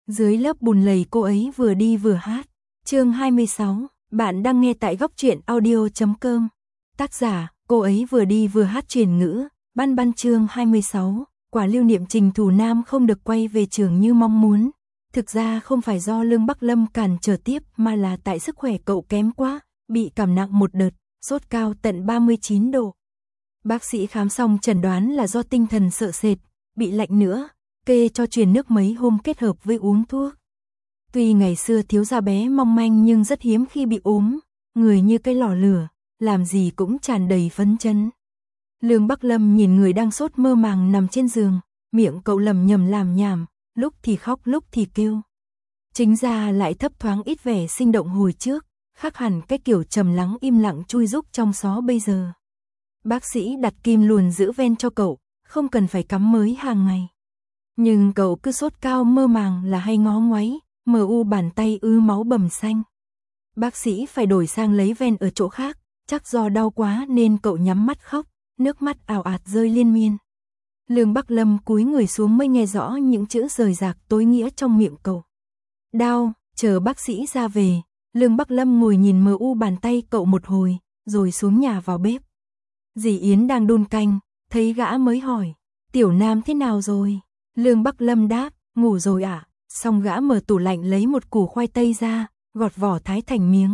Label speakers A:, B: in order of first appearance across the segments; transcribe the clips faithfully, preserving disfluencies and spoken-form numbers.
A: Dưới lớp bùn lầy cô ấy vừa đi vừa hát. Chương hai mươi sáu, bạn đang nghe tại góc truyện audio chấm com. Tác giả, cô ấy vừa đi vừa hát truyền ngữ, Băn Băn. Chương hai mươi sáu, quả lưu niệm Trình Thù Nam không được quay về trường như mong muốn. Thực ra không phải do Lương Bắc Lâm cản trở tiếp mà là tại sức khỏe cậu kém quá, bị cảm nặng một đợt, sốt cao tận ba mươi chín độ. Bác sĩ khám xong chẩn đoán là do tinh thần sợ sệt, bị lạnh nữa, kê cho truyền nước mấy hôm kết hợp với uống thuốc. Tuy ngày xưa thiếu gia bé mong manh nhưng rất hiếm khi bị ốm, người như cái lò lửa, làm gì cũng tràn đầy phấn chấn. Lương Bắc Lâm nhìn người đang sốt mơ màng nằm trên giường, miệng cậu lầm nhầm làm nhảm, lúc thì khóc lúc thì kêu. Chính ra lại thấp thoáng ít vẻ sinh động hồi trước, khác hẳn cái kiểu trầm lắng im lặng chui rúc trong xó bây giờ. Bác sĩ đặt kim luồn giữ ven cho cậu, không cần phải cắm mới hàng ngày. Nhưng cậu cứ sốt cao mơ màng là hay ngó ngoáy, mờ u bàn tay ứ máu bầm xanh. Bác sĩ phải đổi sang lấy ven ở chỗ khác, chắc do đau quá nên cậu nhắm mắt khóc, nước mắt ào ạt rơi liên miên. Lương Bắc Lâm cúi người xuống mới nghe rõ những chữ rời rạc tối nghĩa trong miệng cậu. Đau, chờ bác sĩ ra về, Lương Bắc Lâm ngồi nhìn mờ u bàn tay cậu một hồi, rồi xuống nhà vào bếp. Dì Yến đang đun canh, thấy gã mới hỏi, Tiểu Nam thế nào rồi? Lương Bắc Lâm đáp, ngủ rồi ạ. À? Xong gã mở tủ lạnh lấy một củ khoai tây ra, gọt vỏ thái thành miếng.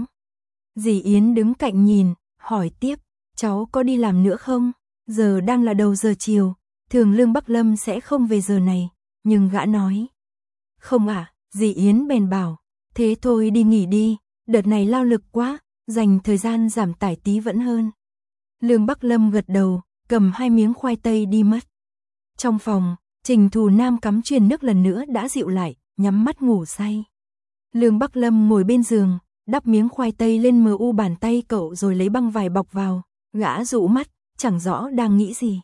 A: Dì Yến đứng cạnh nhìn, hỏi tiếp, cháu có đi làm nữa không? Giờ đang là đầu giờ chiều, thường Lương Bắc Lâm sẽ không về giờ này, nhưng gã nói. Không ạ, à, dì Yến bèn bảo, thế thôi đi nghỉ đi, đợt này lao lực quá, dành thời gian giảm tải tí vẫn hơn. Lương Bắc Lâm gật đầu, cầm hai miếng khoai tây đi mất. Trong phòng, Trình Thù Nam cắm truyền nước lần nữa đã dịu lại, nhắm mắt ngủ say. Lương Bắc Lâm ngồi bên giường, đắp miếng khoai tây lên mờ u bàn tay cậu rồi lấy băng vải bọc vào, gã dụ mắt, chẳng rõ đang nghĩ gì.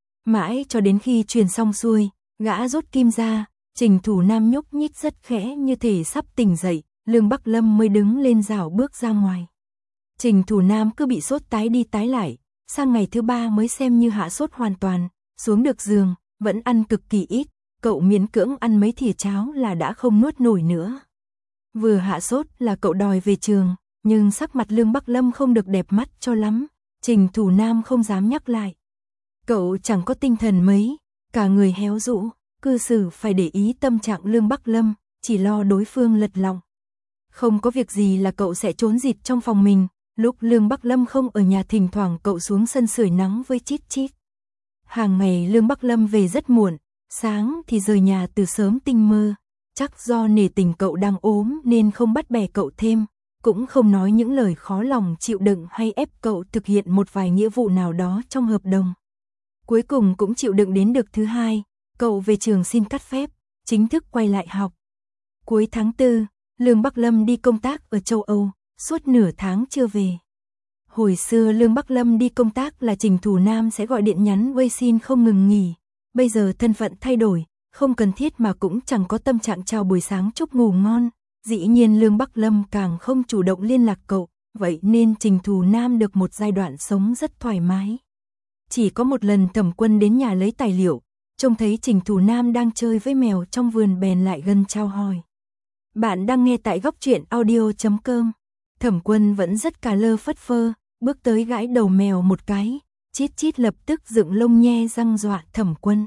A: Mãi cho đến khi truyền xong xuôi, gã rút kim ra, Trình Thù Nam nhúc nhích rất khẽ như thể sắp tỉnh dậy, Lương Bắc Lâm mới đứng lên rảo bước ra ngoài. Trình Thù Nam cứ bị sốt tái đi tái lại, sang ngày thứ ba mới xem như hạ sốt hoàn toàn, xuống được giường, vẫn ăn cực kỳ ít, cậu miễn cưỡng ăn mấy thìa cháo là đã không nuốt nổi nữa. Vừa hạ sốt là cậu đòi về trường, nhưng sắc mặt Lương Bắc Lâm không được đẹp mắt cho lắm, Trình Thù Nam không dám nhắc lại. Cậu chẳng có tinh thần mấy, cả người héo rũ, cư xử phải để ý tâm trạng Lương Bắc Lâm, chỉ lo đối phương lật lọng. Không có việc gì là cậu sẽ trốn rịt trong phòng mình, lúc Lương Bắc Lâm không ở nhà thỉnh thoảng cậu xuống sân sưởi nắng với chít chít. Hàng ngày Lương Bắc Lâm về rất muộn, sáng thì rời nhà từ sớm tinh mơ, chắc do nể tình cậu đang ốm nên không bắt bẻ cậu thêm, cũng không nói những lời khó lòng chịu đựng hay ép cậu thực hiện một vài nghĩa vụ nào đó trong hợp đồng. Cuối cùng cũng chịu đựng đến được thứ hai, cậu về trường xin cắt phép, chính thức quay lại học. Cuối tháng tư, Lương Bắc Lâm đi công tác ở châu Âu, suốt nửa tháng chưa về. Hồi xưa Lương Bắc Lâm đi công tác là Trình Thù Nam sẽ gọi điện nhắn vây xin không ngừng nghỉ. Bây giờ thân phận thay đổi, không cần thiết mà cũng chẳng có tâm trạng chào buổi sáng chúc ngủ ngon. Dĩ nhiên Lương Bắc Lâm càng không chủ động liên lạc cậu, vậy nên Trình Thù Nam được một giai đoạn sống rất thoải mái. Chỉ có một lần Thẩm Quân đến nhà lấy tài liệu, trông thấy Trình Thù Nam đang chơi với mèo trong vườn bèn lại gần chào hỏi. Bạn đang nghe tại góc truyện audio chấm com. Thẩm Quân vẫn rất cà lơ phất phơ, bước tới gãi đầu mèo một cái, chít chít lập tức dựng lông nhe răng dọa Thẩm Quân.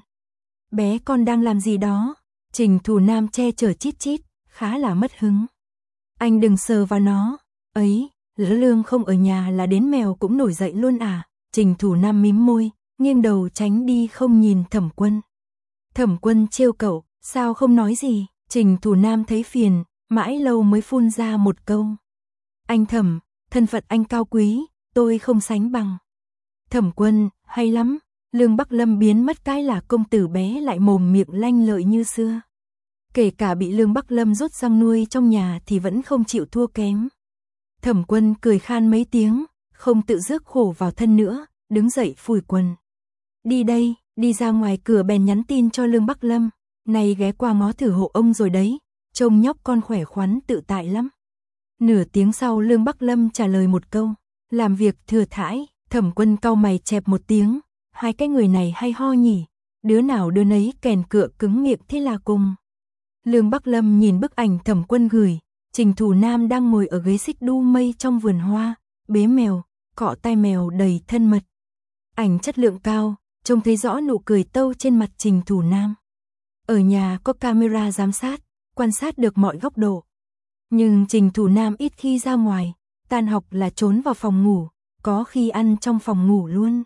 A: Bé con đang làm gì đó? Trình Thù Nam che chở chít chít, khá là mất hứng. Anh đừng sờ vào nó. Ấy, Lương không ở nhà là đến mèo cũng nổi dậy luôn à? Trình Thù Nam mím môi, nghiêng đầu tránh đi không nhìn Thẩm Quân. Thẩm Quân trêu cậu, sao không nói gì? Trình Thù Nam thấy phiền, mãi lâu mới phun ra một câu. Anh Thẩm, thân phận anh cao quý, tôi không sánh bằng. Thẩm Quân, hay lắm. Lương Bắc Lâm biến mất cái là công tử bé lại mồm miệng lanh lợi như xưa. Kể cả bị Lương Bắc Lâm rút răng nuôi trong nhà thì vẫn không chịu thua kém. Thẩm Quân cười khan mấy tiếng, không tự rước khổ vào thân nữa, đứng dậy phủi quần. Đi đây, đi ra ngoài cửa bèn nhắn tin cho Lương Bắc Lâm. Này ghé qua ngó thử hộ ông rồi đấy, trông nhóc con khỏe khoắn tự tại lắm. Nửa tiếng sau Lương Bắc Lâm trả lời một câu, làm việc thừa thãi. Thẩm Quân cau mày chẹp một tiếng, hai cái người này hay ho nhỉ, đứa nào đứa nấy kèn cựa cứng miệng thế là cùng. Lương Bắc Lâm nhìn bức ảnh Thẩm Quân gửi, Trình Thủ Nam đang ngồi ở ghế xích đu mây trong vườn hoa, bế mèo, cọ tai mèo đầy thân mật. Ảnh chất lượng cao, trông thấy rõ nụ cười tâu trên mặt Trình Thủ Nam. Ở nhà có camera giám sát, quan sát được mọi góc độ. Nhưng Trình Thủ Nam ít khi ra ngoài, tan học là trốn vào phòng ngủ, có khi ăn trong phòng ngủ luôn.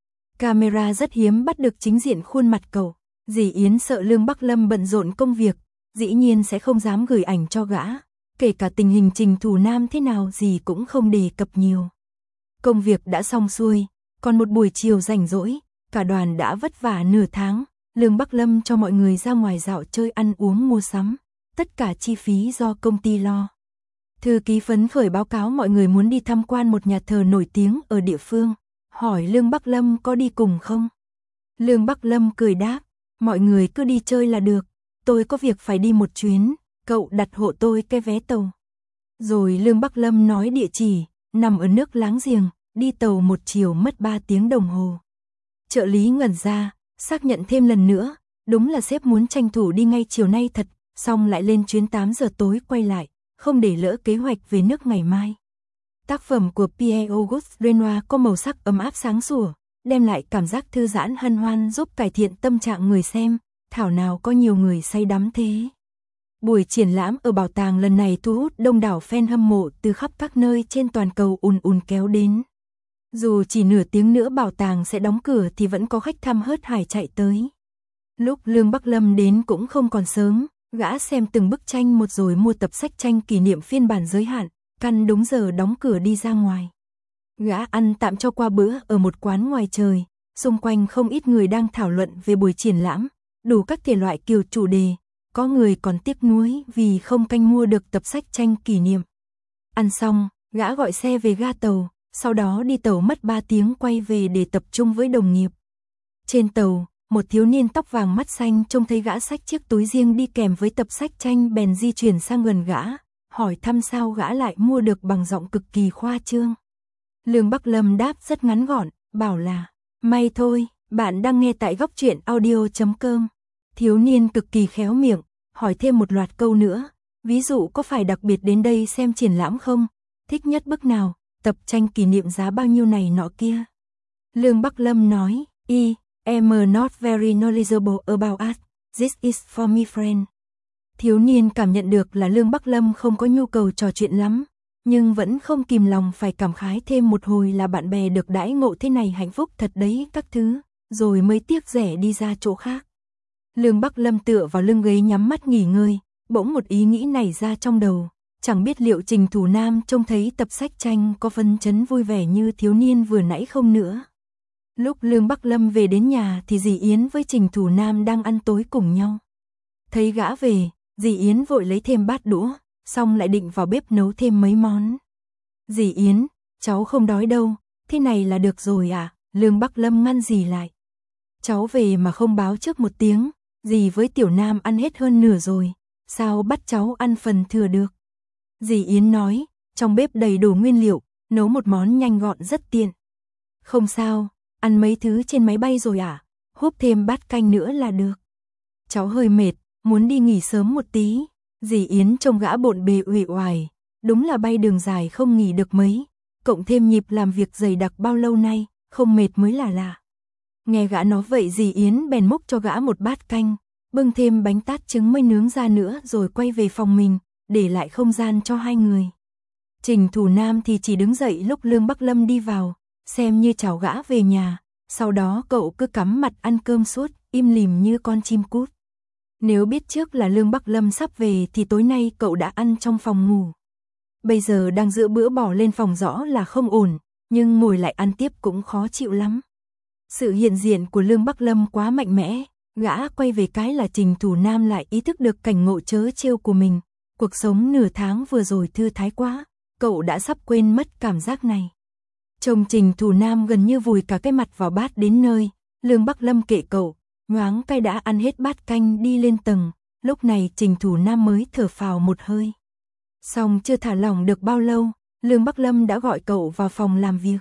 A: Camera rất hiếm bắt được chính diện khuôn mặt cậu. Dì Yến sợ Lương Bắc Lâm bận rộn công việc, dĩ nhiên sẽ không dám gửi ảnh cho gã. Kể cả tình hình Trình Thủ Nam thế nào dì cũng không đề cập nhiều. Công việc đã xong xuôi, còn một buổi chiều rảnh rỗi, cả đoàn đã vất vả nửa tháng. Lương Bắc Lâm cho mọi người ra ngoài dạo chơi ăn uống mua sắm, tất cả chi phí do công ty lo. Thư ký phấn khởi báo cáo mọi người muốn đi tham quan một nhà thờ nổi tiếng ở địa phương, hỏi Lương Bắc Lâm có đi cùng không. Lương Bắc Lâm cười đáp, mọi người cứ đi chơi là được, tôi có việc phải đi một chuyến, cậu đặt hộ tôi cái vé tàu. Rồi Lương Bắc Lâm nói địa chỉ, nằm ở nước láng giềng, đi tàu một chiều mất ba tiếng đồng hồ. Trợ lý ngẩn ra, xác nhận thêm lần nữa, đúng là sếp muốn tranh thủ đi ngay chiều nay thật, xong lại lên chuyến tám giờ tối quay lại, không để lỡ kế hoạch về nước ngày mai. Tác phẩm của Pierre-Auguste Renoir có màu sắc ấm áp sáng sủa, đem lại cảm giác thư giãn hân hoan giúp cải thiện tâm trạng người xem, thảo nào có nhiều người say đắm thế. Buổi triển lãm ở bảo tàng lần này thu hút đông đảo fan hâm mộ từ khắp các nơi trên toàn cầu ùn ùn kéo đến. Dù chỉ nửa tiếng nữa bảo tàng sẽ đóng cửa thì vẫn có khách thăm hớt hải chạy tới. Lúc Lương Bắc Lâm đến cũng không còn sớm, gã xem từng bức tranh một rồi mua tập sách tranh kỷ niệm phiên bản giới hạn, căn đúng giờ đóng cửa đi ra ngoài. Gã ăn tạm cho qua bữa ở một quán ngoài trời, xung quanh không ít người đang thảo luận về buổi triển lãm, đủ các thể loại kiểu chủ đề, có người còn tiếc nuối vì không canh mua được tập sách tranh kỷ niệm. Ăn xong, gã gọi xe về ga tàu, sau đó đi tàu mất ba tiếng quay về để tập trung với đồng nghiệp. Trên tàu, một thiếu niên tóc vàng mắt xanh trông thấy gã xách chiếc túi riêng đi kèm với tập sách tranh bèn di chuyển sang gần gã, hỏi thăm sao gã lại mua được bằng giọng cực kỳ khoa trương. Lương Bắc Lâm đáp rất ngắn gọn, bảo là, may thôi, bạn đang nghe tại góc truyện audio chấm com. Thiếu niên cực kỳ khéo miệng, hỏi thêm một loạt câu nữa, ví dụ có phải đặc biệt đến đây xem triển lãm không, thích nhất bức nào, tập tranh kỷ niệm giá bao nhiêu này nọ kia. Lương Bắc Lâm nói, y, I'm not very knowledgeable about art, this is for me friend. Thiếu niên cảm nhận được là Lương Bắc Lâm không có nhu cầu trò chuyện lắm, nhưng vẫn không kìm lòng phải cảm khái thêm một hồi là bạn bè được đãi ngộ thế này hạnh phúc thật đấy các thứ, rồi mới tiếc rẻ đi ra chỗ khác. Lương Bắc Lâm tựa vào lưng ghế nhắm mắt nghỉ ngơi, bỗng một ý nghĩ nảy ra trong đầu, chẳng biết liệu Trình Thủ Nam trông thấy tập sách tranh có phấn chấn vui vẻ như thiếu niên vừa nãy không nữa. Lúc Lương Bắc Lâm về đến nhà thì dì Yến với Trình Thủ Nam đang ăn tối cùng nhau. Thấy gã về, dì Yến vội lấy thêm bát đũa, xong lại định vào bếp nấu thêm mấy món. Dì Yến, cháu không đói đâu, thế này là được rồi à? Lương Bắc Lâm ngăn dì lại. Cháu về mà không báo trước một tiếng, dì với Tiểu Nam ăn hết hơn nửa rồi, sao bắt cháu ăn phần thừa được? Dì Yến nói, trong bếp đầy đủ nguyên liệu, nấu một món nhanh gọn rất tiện. Không sao, ăn mấy thứ trên máy bay rồi à? Húp thêm bát canh nữa là được. Cháu hơi mệt, muốn đi nghỉ sớm một tí. Dì Yến trông gã bộn bề uể oải, đúng là bay đường dài không nghỉ được mấy, cộng thêm nhịp làm việc dày đặc bao lâu nay, không mệt mới là lạ. Nghe gã nói vậy dì Yến bèn múc cho gã một bát canh, bưng thêm bánh tát trứng mới nướng ra nữa rồi quay về phòng mình, để lại không gian cho hai người. Trình Thủ Nam thì chỉ đứng dậy lúc Lương Bắc Lâm đi vào, xem như chào gã về nhà, sau đó cậu cứ cắm mặt ăn cơm suốt, im lìm như con chim cút. Nếu biết trước là Lương Bắc Lâm sắp về thì tối nay cậu đã ăn trong phòng ngủ. Bây giờ đang giữa bữa bỏ lên phòng rõ là không ổn, nhưng ngồi lại ăn tiếp cũng khó chịu lắm. Sự hiện diện của Lương Bắc Lâm quá mạnh mẽ, gã quay về cái là Trình Thủ Nam lại ý thức được cảnh ngộ trớ trêu của mình. Cuộc sống nửa tháng vừa rồi thư thái quá, cậu đã sắp quên mất cảm giác này. Chồng Trình Thủ Nam gần như vùi cả cái mặt vào bát đến nơi, Lương Bắc Lâm kệ cậu, nhoáng cái đã ăn hết bát canh đi lên tầng, lúc này Trình Thủ Nam mới thở phào một hơi. Xong chưa thả lỏng được bao lâu, Lương Bắc Lâm đã gọi cậu vào phòng làm việc.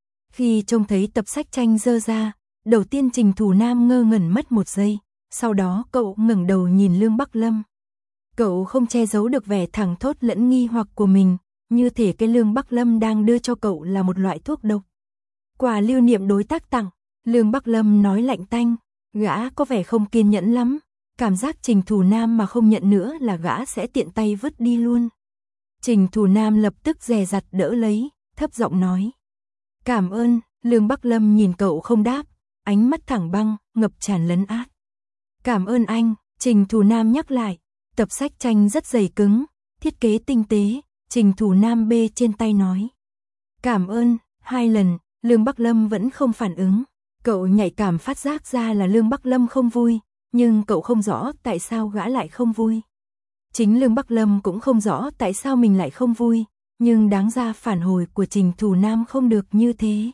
A: Khi trông thấy tập sách tranh dơ ra, đầu tiên Trình Thủ Nam ngơ ngẩn mất một giây, sau đó cậu ngẩng đầu nhìn Lương Bắc Lâm. Cậu không che giấu được vẻ thẳng thốt lẫn nghi hoặc của mình, như thể cái Lương Bắc Lâm đang đưa cho cậu là một loại thuốc độc. Quà lưu niệm đối tác tặng, Lương Bắc Lâm nói lạnh tanh, gã có vẻ không kiên nhẫn lắm, cảm giác Trình Thủ Nam mà không nhận nữa là gã sẽ tiện tay vứt đi luôn. Trình Thủ Nam lập tức dè dặt đỡ lấy, thấp giọng nói. Cảm ơn, Lương Bắc Lâm nhìn cậu không đáp, ánh mắt thẳng băng, ngập tràn lấn át. Cảm ơn anh, Trình Thủ Nam nhắc lại, tập sách tranh rất dày cứng, thiết kế tinh tế, Trình Thủ Nam bê trên tay nói. Cảm ơn, hai lần, Lương Bắc Lâm vẫn không phản ứng, cậu nhạy cảm phát giác ra là Lương Bắc Lâm không vui, nhưng cậu không rõ tại sao gã lại không vui. Chính Lương Bắc Lâm cũng không rõ tại sao mình lại không vui, nhưng đáng ra phản hồi của Trình Thủ Nam không được như thế.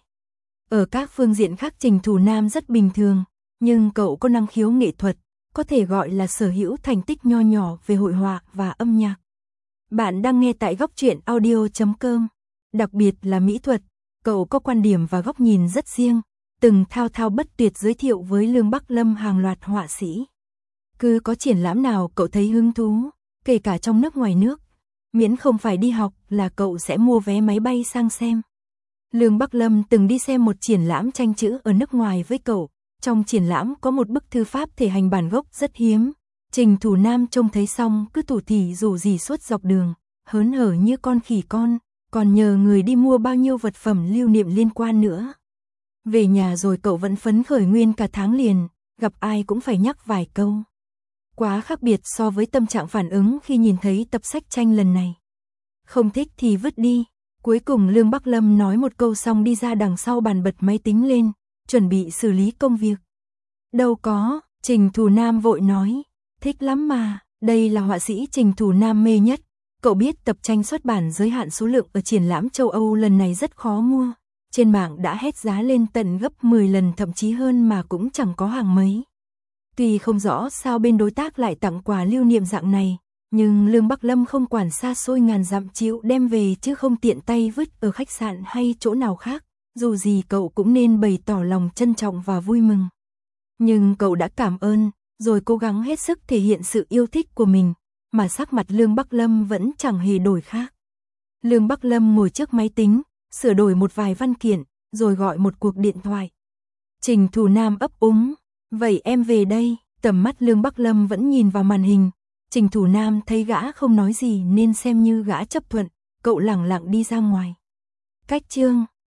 A: Ở các phương diện khác Trình Thủ Nam rất bình thường, nhưng cậu có năng khiếu nghệ thuật, có thể gọi là sở hữu thành tích nho nhỏ về hội họa và âm nhạc. Bạn đang nghe tại góc truyện audio chấm com. Đặc biệt là mỹ thuật, cậu có quan điểm và góc nhìn rất riêng, từng thao thao bất tuyệt giới thiệu với Lương Bắc Lâm hàng loạt họa sĩ. Cứ có triển lãm nào cậu thấy hứng thú, kể cả trong nước ngoài nước, miễn không phải đi học là cậu sẽ mua vé máy bay sang xem. Lương Bắc Lâm từng đi xem một triển lãm tranh chữ ở nước ngoài với cậu, trong triển lãm có một bức thư pháp thể hành bản gốc rất hiếm. Trình Thủ Nam trông thấy xong cứ tủi thỉ rủ rỉ suốt dọc đường, hớn hở như con khỉ con, còn nhờ người đi mua bao nhiêu vật phẩm lưu niệm liên quan nữa. Về nhà rồi cậu vẫn phấn khởi nguyên cả tháng liền, gặp ai cũng phải nhắc vài câu. Quá khác biệt so với tâm trạng phản ứng khi nhìn thấy tập sách tranh lần này. Không thích thì vứt đi. Cuối cùng Lương Bắc Lâm nói một câu xong đi ra đằng sau bàn bật máy tính lên, chuẩn bị xử lý công việc. Đâu có, Trình Thủ Nam vội nói, thích lắm mà, đây là họa sĩ Trình Thủ Nam mê nhất. Cậu biết tập tranh xuất bản giới hạn số lượng ở triển lãm châu Âu lần này rất khó mua. Trên mạng đã hét giá lên tận gấp mười lần thậm chí hơn mà cũng chẳng có hàng mấy. Tuy không rõ sao bên đối tác lại tặng quà lưu niệm dạng này, nhưng Lương Bắc Lâm không quản xa xôi ngàn dặm chịu đem về chứ không tiện tay vứt ở khách sạn hay chỗ nào khác, dù gì cậu cũng nên bày tỏ lòng trân trọng và vui mừng. Nhưng cậu đã cảm ơn, rồi cố gắng hết sức thể hiện sự yêu thích của mình, mà sắc mặt Lương Bắc Lâm vẫn chẳng hề đổi khác. Lương Bắc Lâm ngồi trước máy tính, sửa đổi một vài văn kiện, rồi gọi một cuộc điện thoại. Trình Thủ Nam ấp úng, vậy em về đây, tầm mắt Lương Bắc Lâm vẫn nhìn vào màn hình. Trình Thủ Nam thấy gã không nói gì nên xem như gã chấp thuận, cậu lẳng lặng đi ra ngoài. Cách chương